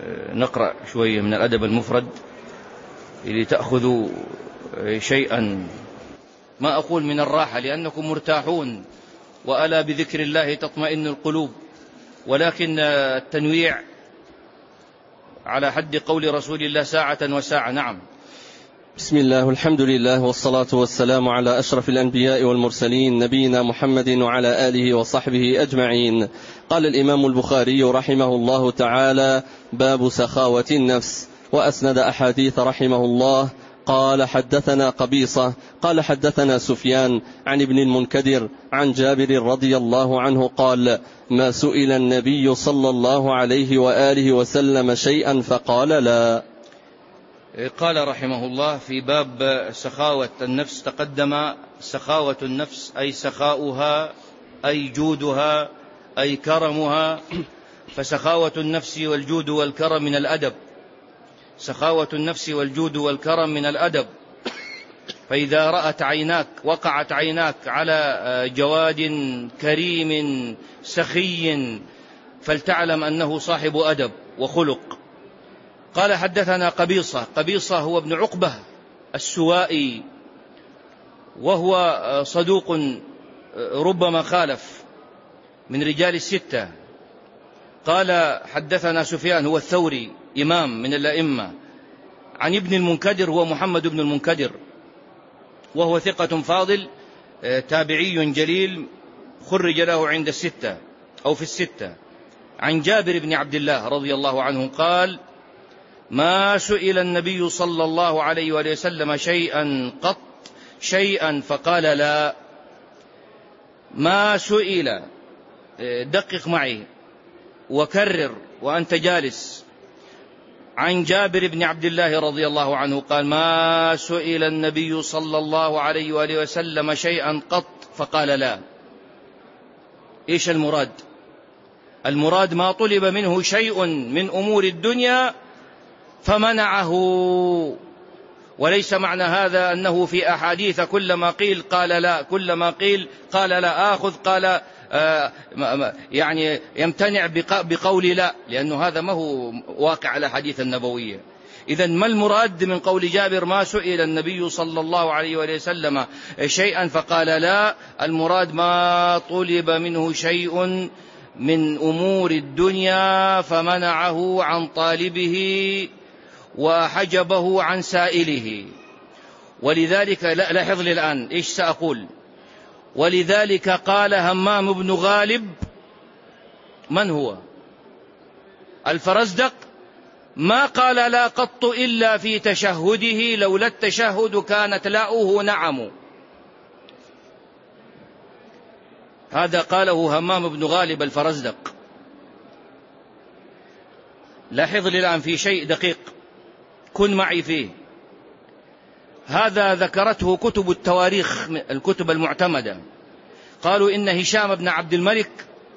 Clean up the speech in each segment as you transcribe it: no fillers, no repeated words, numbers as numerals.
نقرأ شوية من الأدب المفرد لتأخذوا شيئا، ما أقول من الراحة لأنكم مرتاحون، وألا بذكر الله تطمئن القلوب، ولكن التنويع على حد قول رسول الله ساعة وساعة. نعم. بسم الله والحمد لله والصلاة والسلام على أشرف الأنبياء والمرسلين نبينا محمد وعلى آله وصحبه أجمعين. قال الإمام البخاري رحمه الله تعالى: باب سخاوة النفس. وأسند أحاديث رحمه الله. قال: حدثنا قبيصة قال حدثنا سفيان عن ابن المنكدر عن جابر رضي الله عنه قال: ما سئل النبي صلى الله عليه وآله وسلم شيئا فقال لا. قال رحمه الله في باب سخاوة النفس. تقدم سخاوة النفس أي سخاؤها أي جودها أي كرمها، فسخاوة النفس والجود والكرم من الأدب. سخاوة النفس والجود والكرم من الأدب. فإذا رأت عيناك وقعت عيناك على جواد كريم سخي فلتعلم أنه صاحب أدب وخلق. قال: حدثنا قبيصة. قبيصة هو ابن عقبة السوائي، وهو صدوق ربما خالف، من رجال الستة. قال: حدثنا سفيان هو الثوري إمام من الأئمة، عن ابن المنكدر هو محمد بن المنكدر، وهو ثقة فاضل تابعي جليل، خرج له عند الستة أو في الستة. عن جابر بن عبد الله رضي الله عنه قال: ما سئل النبي صلى الله عليه وآله وسلم شيئا قط شيئا فقال لا. ما سئل، دقق معي وكرر وأنت جالس. عن جابر بن عبد الله رضي الله عنه قال: ما سئل النبي صلى الله عليه وآله وسلم شيئا قط فقال لا. إيش المراد؟ المراد ما طلب منه شيء من أمور الدنيا فمنعه، وليس معنى هذا أنه في أحاديث كلما قيل قال لا، كلما قيل قال لا آخذ، قال يعني يمتنع بقول لا، لأنه هذا ما هو واقع على الأحاديث النبوية. إذن ما المراد من قول جابر ما سئل النبي صلى الله عليه وسلم شيئا فقال لا؟ المراد ما طلب منه شيء من أمور الدنيا فمنعه عن طالبه وحجبه عن سائله. ولذلك لاحظ لي الآن إيش سأقول. ولذلك قال همام بن غالب، من هو؟ الفرزدق، ما قال لا قط إلا في تشهده، لولا التشهد كانت لاؤه نعم. هذا قاله همام بن غالب الفرزدق. لاحظ لي الآن في شيء دقيق، كن معي فيه. هذا ذكرته كتب التواريخ، الكتب المعتمدة. قالوا إن هشام بن عبد الملك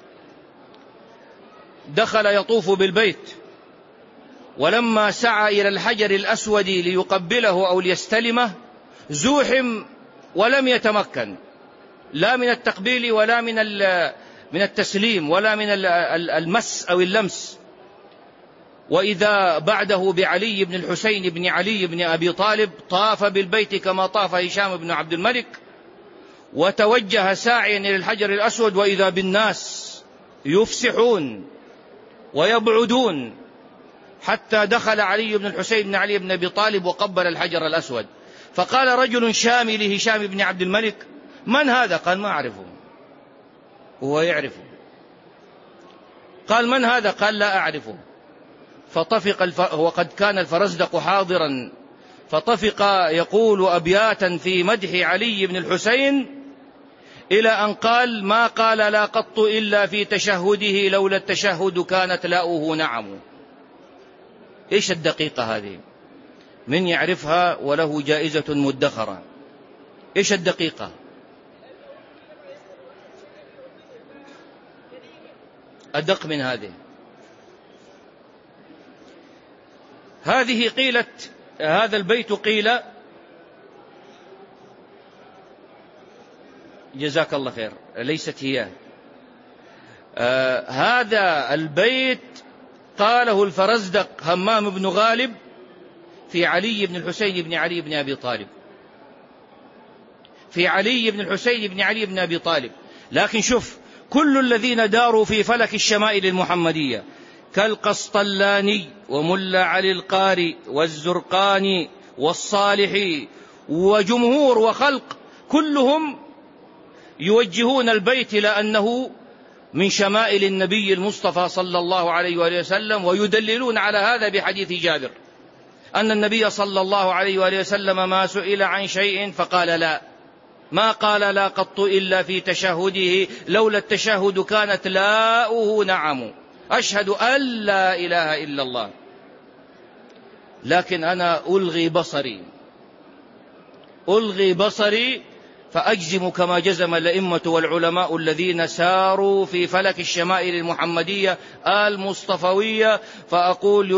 دخل يطوف بالبيت، ولما سعى إلى الحجر الأسود ليقبله أو ليستلمه زوحم ولم يتمكن، لا من التقبيل ولا من التسليم ولا من المس أو اللمس. وإذا بعده بعلي بن الحسين بن علي بن أبي طالب طاف بالبيت كما طاف هشام بن عبد الملك، وتوجه ساعيا إلى الحجر الأسود، وإذا بالناس يفسحون ويبعدون، حتى دخل علي بن الحسين بن علي بن أبي طالب وقبل الحجر الأسود. فقال رجل شامي لهشام بن عبد الملك: من هذا؟ قال: ما أعرفه. هو يعرفه. قال: من هذا؟ قال: لا أعرفه. فطفق وقد كان الفرزدق حاضرا، فطفق يقول أبياتا في مدح علي بن الحسين إلى أن قال: ما قال لا قط إلا في تشهده، لولا التشهد كانت لاؤه نعم. إيش الدقيقة هذه؟ من يعرفها وله جائزة مدخرة. إيش الدقيقة؟ أدق من هذه. هذه قيلت، هذا البيت قيل، جزاك الله خير، ليست هي. هذا البيت قاله الفرزدق همام بن غالب في علي بن الحسين بن علي بن أبي طالب، في علي بن الحسين بن علي بن أبي طالب. لكن شوف، كل الذين داروا في فلك الشمائل المحمدية كالقسطلاني وملا علي القاري والزرقاني والصالحي وجمهور وخلق، كلهم يوجهون البيت إلى أنه من شمائل النبي المصطفى صلى الله عليه وآله وسلم، ويدللون على هذا بحديث جابر أن النبي صلى الله عليه وآله وسلم ما سئل عن شيء فقال لا، ما قال لا قط إلا في تشهده، لولا التشهد كانت لاؤه نعم، أشهد أن لا إله إلا الله. لكن أنا ألغي بصري فأجزم كما جزم الأئمة والعلماء الذين ساروا في فلك الشمائل المحمدية المصطفوية، فأقول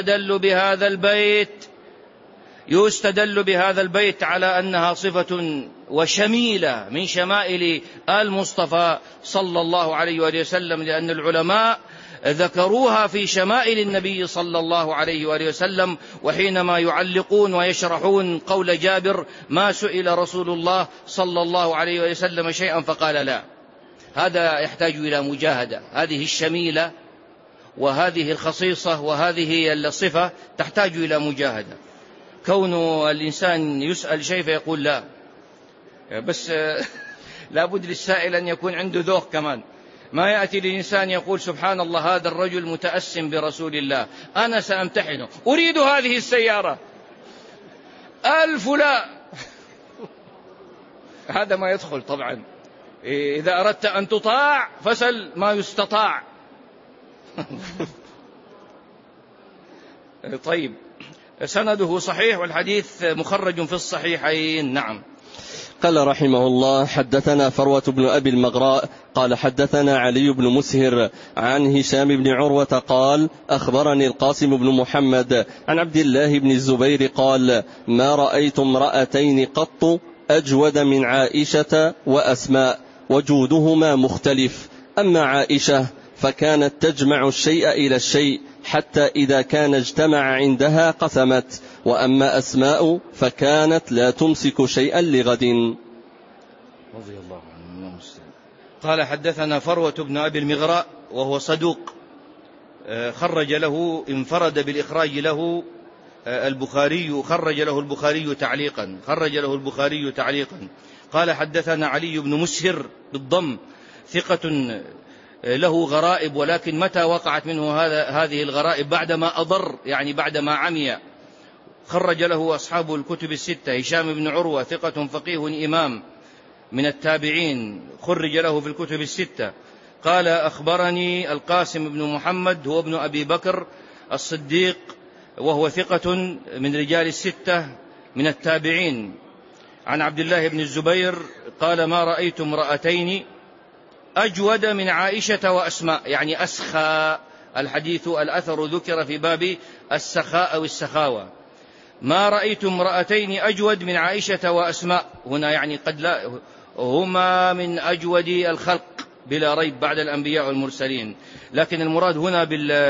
يستدل بهذا البيت على أنها صفة وشميلة من شمائل المصطفى صلى الله عليه وآله وسلم، لأن العلماء ذكروها في شمائل النبي صلى الله عليه وآله وسلم، وحينما يعلقون ويشرحون قول جابر ما سئل رسول الله صلى الله عليه وآله وسلم شيئا فقال لا، هذا يحتاج إلى مجاهدة. هذه الشميلة وهذه الخصيصة وهذه الصفة تحتاج إلى مجاهدة. كون الإنسان يسأل شيء فيقول لا، بس لابد للسائل أن يكون عنده ذوق كمان. ما يأتي للإنسان يقول سبحان الله هذا الرجل متأسم برسول الله، أنا سأمتحنه، أريد هذه السيارة 1000 لا. هذا ما يدخل طبعا. إذا أردت أن تطاع فسل ما يستطاع. طيب، سنده صحيح والحديث مخرج في الصحيحين. نعم. قال رحمه الله: حدثنا فروة بن أبي المغراء قال حدثنا علي بن مسهر عن هشام بن عروة قال أخبرني القاسم بن محمد عن عبد الله بن الزبير قال ما رأيت امرأتين قط أجود من عائشة وأسماء، وجودهما مختلف. أما عائشة فكانت تجمع الشيء إلى الشيء حتى إذا كان اجتمع عندها قسمت، وأما أسماء فكانت لا تمسك شيئا لغد. رضي الله عنه. قال حدثنا فروة بن أبي المغراء وهو صدوق، خرج له، انفرد بالإخراج له البخاري، خرج له البخاري تعليقا. قال حدثنا علي بن مسهر بالضم، ثقة له غرائب، ولكن متى وقعت منه هذه الغرائب؟ بعدما أضر، يعني بعدما عمي. خرج له أصحاب الكتب الستة. هشام بن عروة ثقة فقيه إمام من التابعين، خرج له في الكتب الستة. قال أخبرني القاسم بن محمد هو ابن أبي بكر الصديق، وهو ثقة من رجال الستة من التابعين، عن عبد الله بن الزبير قال ما رأيت امرأتين أجود من عائشة وأسماء، يعني أسخى. الحديث الأثر ذكر في باب السخاء أو السخاوة. ما رأيت امرأتين أجود من عائشة وأسماء، هنا يعني قد لا، هما من أجود الخلق بلا ريب بعد الأنبياء والمرسلين، لكن المراد هنا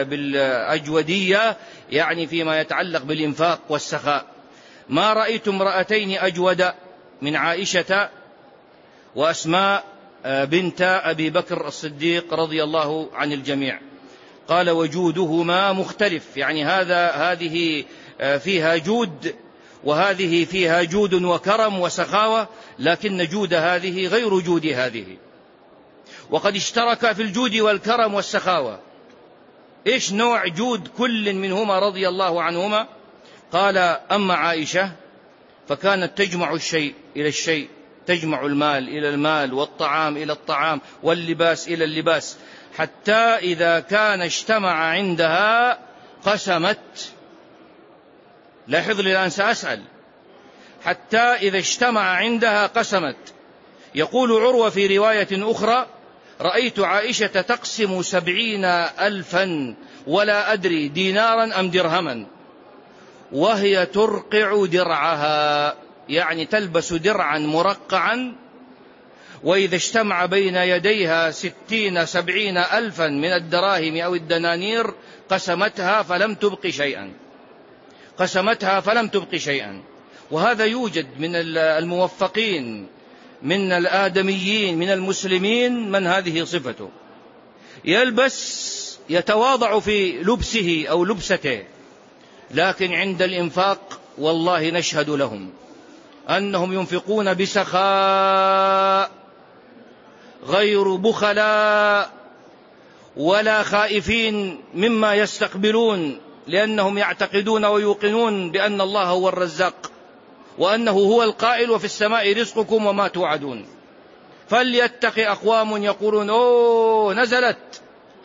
بالأجودية يعني فيما يتعلق بالإنفاق والسخاء. ما رأيت امرأتين أجود من عائشة وأسماء بنت أبي بكر الصديق رضي الله عن الجميع. قال وجودهما مختلف، يعني هذه فيها جود وهذه فيها جود وكرم وسخاوة، لكن جود هذه غير جود هذه، وقد اشترك في الجود والكرم والسخاوة. إيش نوع جود كل منهما رضي الله عنهما؟ قال أما عائشة فكانت تجمع الشيء إلى الشيء، تجمع المال إلى المال والطعام إلى الطعام واللباس إلى اللباس، حتى إذا كان اجتمع عندها قسمت. لاحظ لي الآن سأسأل، حتى إذا اجتمع عندها قسمت. يقول عروة في رواية أخرى رأيت عائشة تقسم 70,000 ولا أدري دينارا أم درهما، وهي ترقع درعها، يعني تلبس درعا مرقعا وإذا اجتمع بين يديها 60-70 ألفا من الدراهم أو الدنانير قسمتها فلم تبق شيئا. وهذا يوجد من الموفقين من الآدميين من المسلمين من هذه صفته، يتواضع في لبسه أو لبسته، لكن عند الإنفاق والله نشهد لهم أنهم ينفقون بسخاء غير بخلاء ولا خائفين مما يستقبلون، لأنهم يعتقدون ويوقنون بأن الله هو الرزاق، وأنه هو القائل وفي السماء رزقكم وما توعدون. فليتق أقوام يقولون نزلت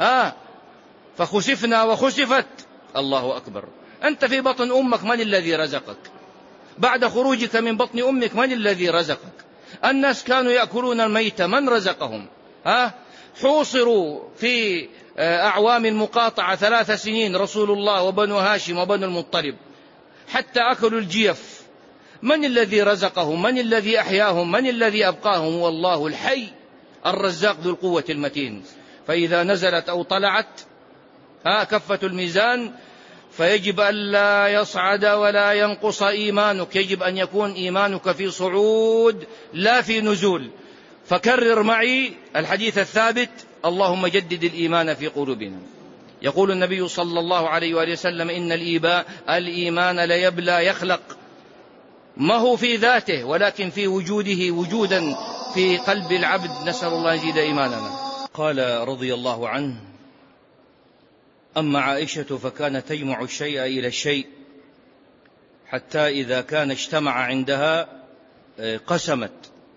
فخسفنا وخسفت. الله أكبر، أنت في بطن أمك من الذي رزقك؟ بعد خروجك من بطن أمك من الذي رزقك؟ الناس كانوا يأكلون الميت، من رزقهم؟ حوصروا في أعوام المقاطعة 3 سنين رسول الله وبنو هاشم وبنو المطلب حتى أكلوا الجيف. من الذي رزقهم؟ من الذي أحياهم؟ من الذي أبقاهم؟ والله الحي الرزاق ذو القوة المتين. فإذا نزلت أو طلعت كفة الميزان فيجب أن لا يصعد ولا ينقص إيمانك، يجب أن يكون إيمانك في صعود لا في نزول. فكرر معي الحديث الثابت: اللهم جدد الإيمان في قلوبنا. يقول النبي صلى الله عليه وآله وسلم: إن الإيمان ليبلى يخلق، ما هو في ذاته ولكن في وجوده وجودا في قلب العبد. نسأل الله يزيد إيماننا. قال رضي الله عنه: أما عائشة فكانت تجمع الشيء إلى الشيء حتى إذا كان اجتمع عندها قسمت.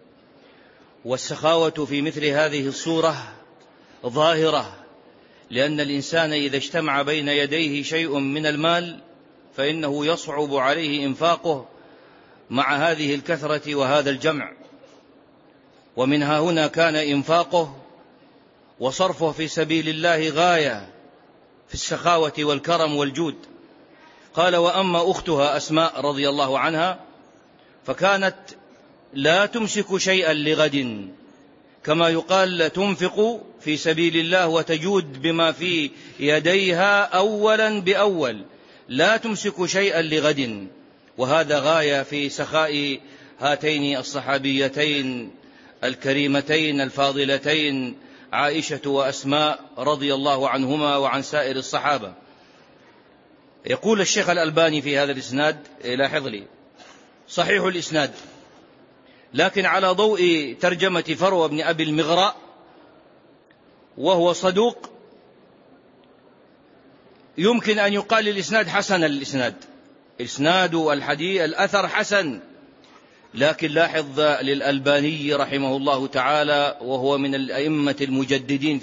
والسخاوة في مثل هذه الصورة ظاهرة، لأن الإنسان إذا اجتمع بين يديه شيء من المال فإنه يصعب عليه إنفاقه مع هذه الكثرة وهذا الجمع. ومنها هنا كان إنفاقه وصرفه في سبيل الله غاية في السخاوة والكرم والجود. قال: وأما أختها أسماء رضي الله عنها فكانت لا تمسك شيئا لغد، كما يقال تنفق في سبيل الله وتجود بما في يديها أولا بأول، لا تمسك شيئا لغد. وهذا غاية في سخاء هاتين الصحابيتين الكريمتين الفاضلتين عائشة وأسماء رضي الله عنهما وعن سائر الصحابة. يقول الشيخ الألباني في هذا الإسناد، لاحظ لي، صحيح الإسناد، لكن على ضوء ترجمة فروة بن أبي المغراء وهو صدوق يمكن أن يقال الإسناد حسن. الإسناد الحديث الأثر حسن، لكن لاحظ للألباني رحمه الله تعالى، وهو من الأئمة المجددين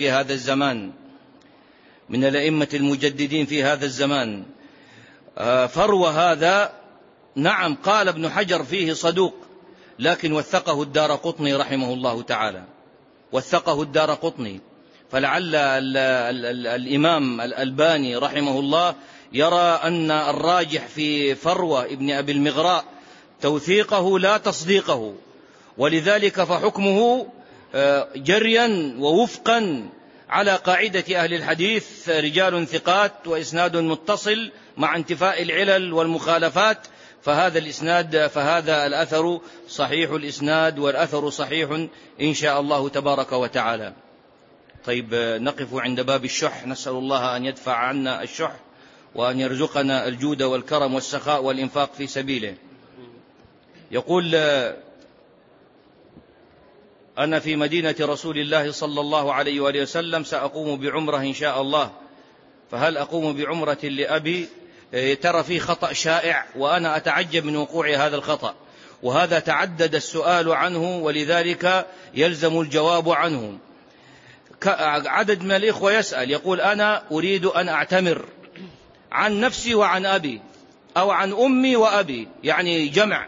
في هذا الزمان، فروة هذا نعم قال ابن حجر فيه صدوق، لكن وثقه الدارقطني رحمه الله تعالى، وثقه الدارقطني. فلعل الإمام الألباني رحمه الله يرى أن الراجح في فروة ابن أبي المغراء توثيقه لا تصديقه، ولذلك فحكمه جريا ووفقا على قاعدة أهل الحديث: رجال ثقات وإسناد متصل مع انتفاء العلل والمخالفات. فهذا الأثر صحيح الإسناد، والأثر صحيح إن شاء الله تبارك وتعالى. طيب، نقف عند باب الشح. نسأل الله أن يدفع عنا الشح وأن يرزقنا الجود والكرم والسخاء والإنفاق في سبيله. يقول: أنا في مدينة رسول الله صلى الله عليه وآله وسلم سأقوم بعمرة إن شاء الله، فهل أقوم بعمرة لأبي؟ ترى فيه خطأ شائع، وأنا أتعجب من وقوع هذا الخطأ، وهذا تعدد السؤال عنه ولذلك يلزم الجواب عنه. عدد من الإخوة يسأل يقول: أنا أريد أن أعتمر عن نفسي وعن أبي، أو عن أمي وأبي، يعني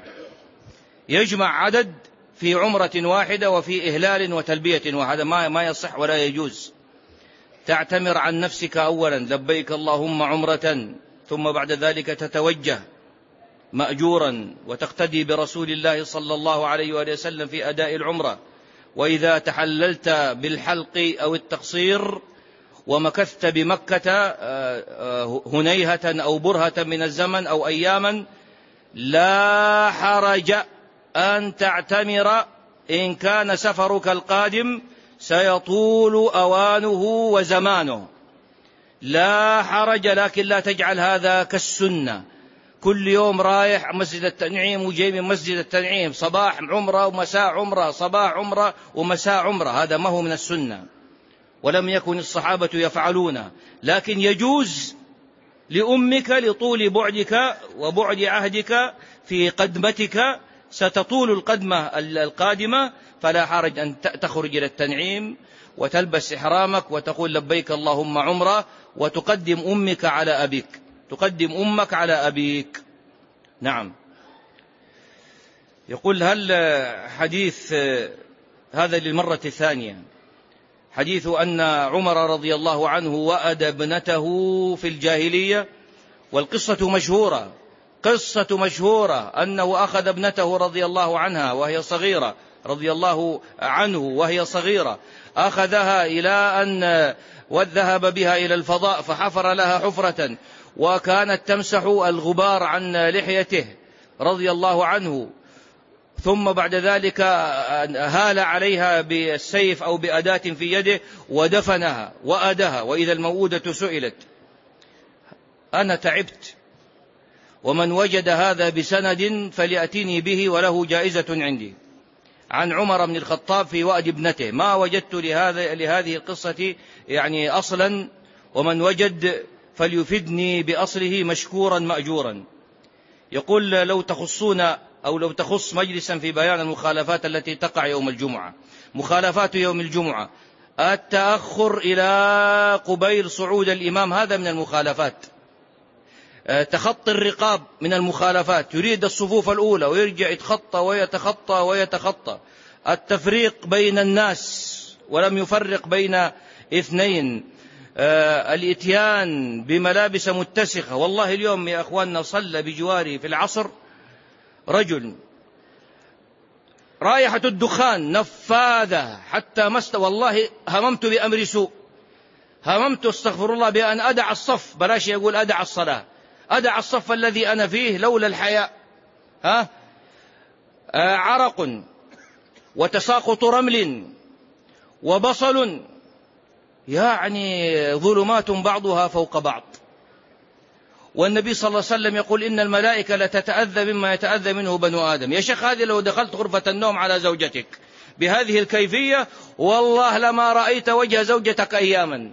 يجمع عدد في عمرة واحدة وفي إهلال وتلبية، وهذا ما يصح ولا يجوز. تعتمر عن نفسك أولا، لبيك اللهم عمرة، ثم بعد ذلك تتوجه مأجورا وتقتدي برسول الله صلى الله عليه وآله وسلم في أداء العمرة، وإذا تحللت بالحلق أو التقصير ومكثت بمكة هنيهة أو برهة من الزمن أو أياما لا حرج أن تعتمر إن كان سفرك القادم سيطول أوانه وزمانه، لا حرج، لكن لا تجعل هذا كالسنة، كل يوم رايح مسجد التنعيم وجاي من مسجد التنعيم، صباح عمرة ومساء عمرة، صباح عمرة ومساء عمرة، هذا ما هو من السنة، ولم يكن الصحابة يفعلونه. لكن يجوز لأمك لطول بعدك وبعد عهدك في قدمتك، ستطول القدمة القادمة، فلا حرج أن تخرج إلى التنعيم وتلبس إحرامك وتقول لبيك اللهم عمرة، وتقدم أمك على أبيك، تقدم أمك على أبيك. نعم. يقول هل حديث هذا للمرة الثانية، حديث أن عمر رضي الله عنه وأد ابنته في الجاهلية، والقصة مشهورة، قصة مشهورة أنه أخذ ابنته رضي الله عنها وهي صغيرة، رضي الله عنه وهي صغيرة، أخذها إلى أن وذهب بها إلى الفضاء فحفر لها حفرة، وكانت تمسح الغبار عن لحيته رضي الله عنه، ثم بعد ذلك هال عليها بالسيف أو بأداة في يده ودفنها وأدها. وإذا الموءودة سئلت أنا تعبت، ومن وجد هذا بسند فليأتني به وله جائزة عندي. عن عمر بن الخطاب في وأد ابنته، ما وجدت لهذه القصة يعني أصلا، ومن وجد فليفدني بأصله مشكورا مأجورا. يقول لو تخصون أو لو تخص مجلسا في بيان المخالفات التي تقع يوم الجمعة، مخالفات يوم الجمعة، التأخر إلى قبيل صعود الإمام هذا من المخالفات، تخطي الرقاب من المخالفات، يريد الصفوف الأولى ويرجع يتخطى ويتخطى ويتخطى، التفريق بين الناس ولم يفرق بين اثنين، الاتيان بملابس متسخة. والله اليوم يا أخواننا صلى بجواري في العصر رجل رائحة الدخان نفاذة حتى والله هممت بأمر سوء، هممت استغفر الله بأن أدع الصف، بلاش يقول أدع الصلاة، أدع الصف الذي أنا فيه لولا الحياء. عرق وتساقط رمل وبصل، يعني ظلمات بعضها فوق بعض. والنبي صلى الله عليه وسلم يقول إن الملائكة لتتأذى مما يتأذى منه بنو آدم. يا شيخ هذه لو دخلت غرفة النوم على زوجتك بهذه الكيفية والله لما رأيت وجه زوجتك أياما.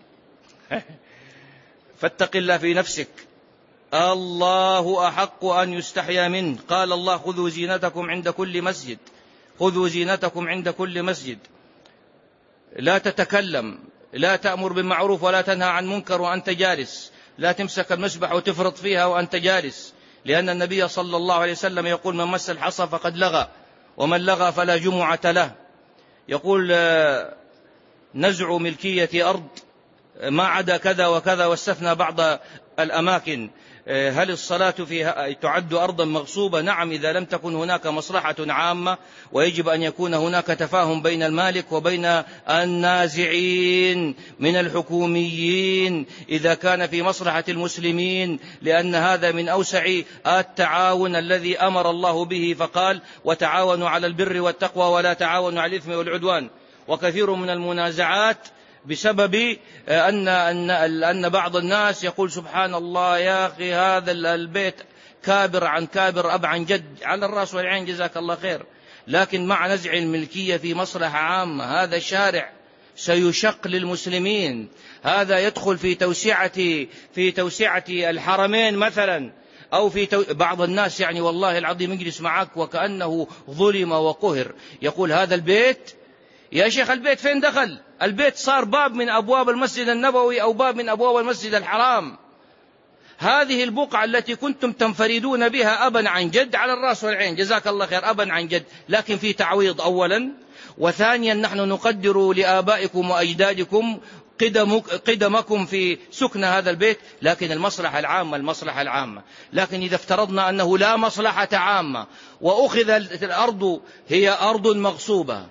فاتق الله في نفسك، الله أحق أن يستحيا منه. قال الله خذوا زينتكم عند كل مسجد، خذوا زينتكم عند كل مسجد، لا تتكلم، لا تأمر بالمعروف ولا تنهى عن منكر وأنت جالس، لا تمسك المسبح وتفرط فيها وأنت جالس، لأن النبي صلى الله عليه وسلم يقول من مس الحصى فقد لغى، ومن لغى فلا جمعة له. يقول نزع ملكية أرض ما عدا كذا وكذا، واستثنى بعض الأماكن. هل الصلاة فيها تعد أرضا مغصوبة؟ نعم، إذا لم تكن هناك مصلحة عامة، ويجب أن يكون هناك تفاهم بين المالك وبين النازعين من الحكوميين، إذا كان في مصلحة المسلمين، لأن هذا من أوسع التعاون الذي أمر الله به، فقال وتعاونوا على البر والتقوى ولا تعاونوا على الإثم والعدوان. وكثير من المنازعات بسبب أن بعض الناس يقول سبحان الله يا أخي هذا البيت كابر عن كابر أب عن جد، على الرأس والعين جزاك الله خير، لكن مع نزع الملكية في مصلحة عامة هذا الشارع سيشق للمسلمين، هذا يدخل في توسعة الحرمين مثلا، أو في بعض الناس يعني والله العظيم يجلس معك وكأنه ظلم وقهر، يقول هذا البيت يا شيخ البيت فين دخل؟ البيت صار باب من أبواب المسجد النبوي أو باب من أبواب المسجد الحرام. هذه البقعة التي كنتم تنفردون بها أبا عن جد، على الرأس والعين جزاك الله خير أبا عن جد، لكن في تعويض أولا، وثانيا نحن نقدر لآبائكم وأجدادكم قدمكم في سكن هذا البيت، لكن المصلحة العامة. لكن إذا افترضنا أنه لا مصلحة عامة وأخذ الأرض هي أرض مغصوبة،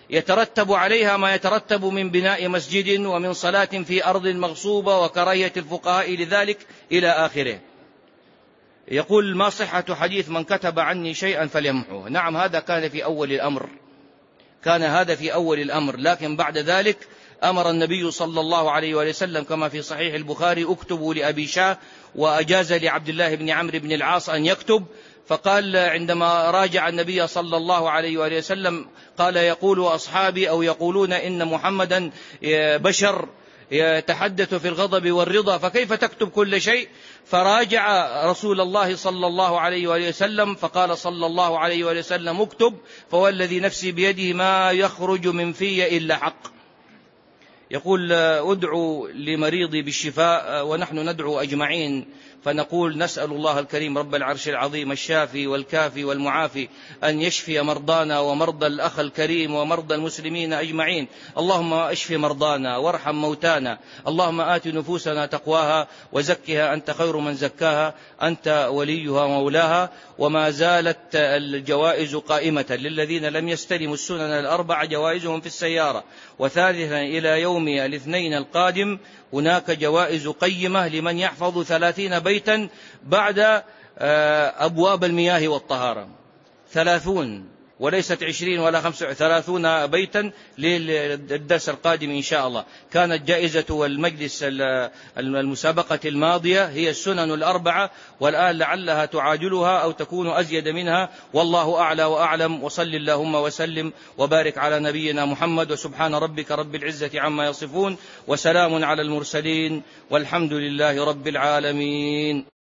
يترتب عليها ما يترتب من بناء مسجد ومن صلاة في أرض مغصوبة وكراهية الفقهاء لذلك إلى آخره. يقول: ما صحة حديث من كتب عني شيئا فليمحوه؟ نعم، هذا كان في أول الأمر، كان هذا في أول الأمر، لكن بعد ذلك أمر النبي صلى الله عليه وسلم كما في صحيح البخاري: اكتبوا لأبي شاه، وأجاز لعبد الله بن عمرو بن العاص أن يكتب. فقال عندما راجع النبي صلى الله عليه وسلم قال: يقول أصحابي أو يقولون إن محمدا بشر يتحدث في الغضب والرضا، فكيف تكتب كل شيء؟ فراجع رسول الله صلى الله عليه وسلم فقال صلى الله عليه وسلم: اكتب، فوالذي نفسي بيده ما يخرج من في إلا حق. يقول: ادعو لمريضي بالشفاء، ونحن ندعو أجمعين، فنقول: نسأل الله الكريم رب العرش العظيم الشافي والكافي والمعافي أن يشفي مرضانا ومرضى الأخ الكريم ومرضى المسلمين أجمعين. اللهم اشف مرضانا وارحم موتانا. اللهم آت نفوسنا تقواها وزكها أنت خير من زكاها، أنت وليها ومولاها. وما زالت الجوائز قائمة للذين لم يستلموا السنن الأربع، جوائزهم في السيارة. وثالثا إلى يوم الاثنين القادم هناك جوائز قيمة لمن يحفظ 30 بيتا بعد أبواب المياه والطهارة، 30 وليست 20 ولا 25، 30 بيتا للدرس القادم إن شاء الله. كانت جائزة والمجلس المسابقة الماضية هي السنن الأربعة، والآن لعلها تعادلها أو تكون أزيد منها، والله أعلى وأعلم. وصل اللهم وسلم وبارك على نبينا محمد، وسبحان ربك رب العزة عما يصفون، وسلام على المرسلين، والحمد لله رب العالمين.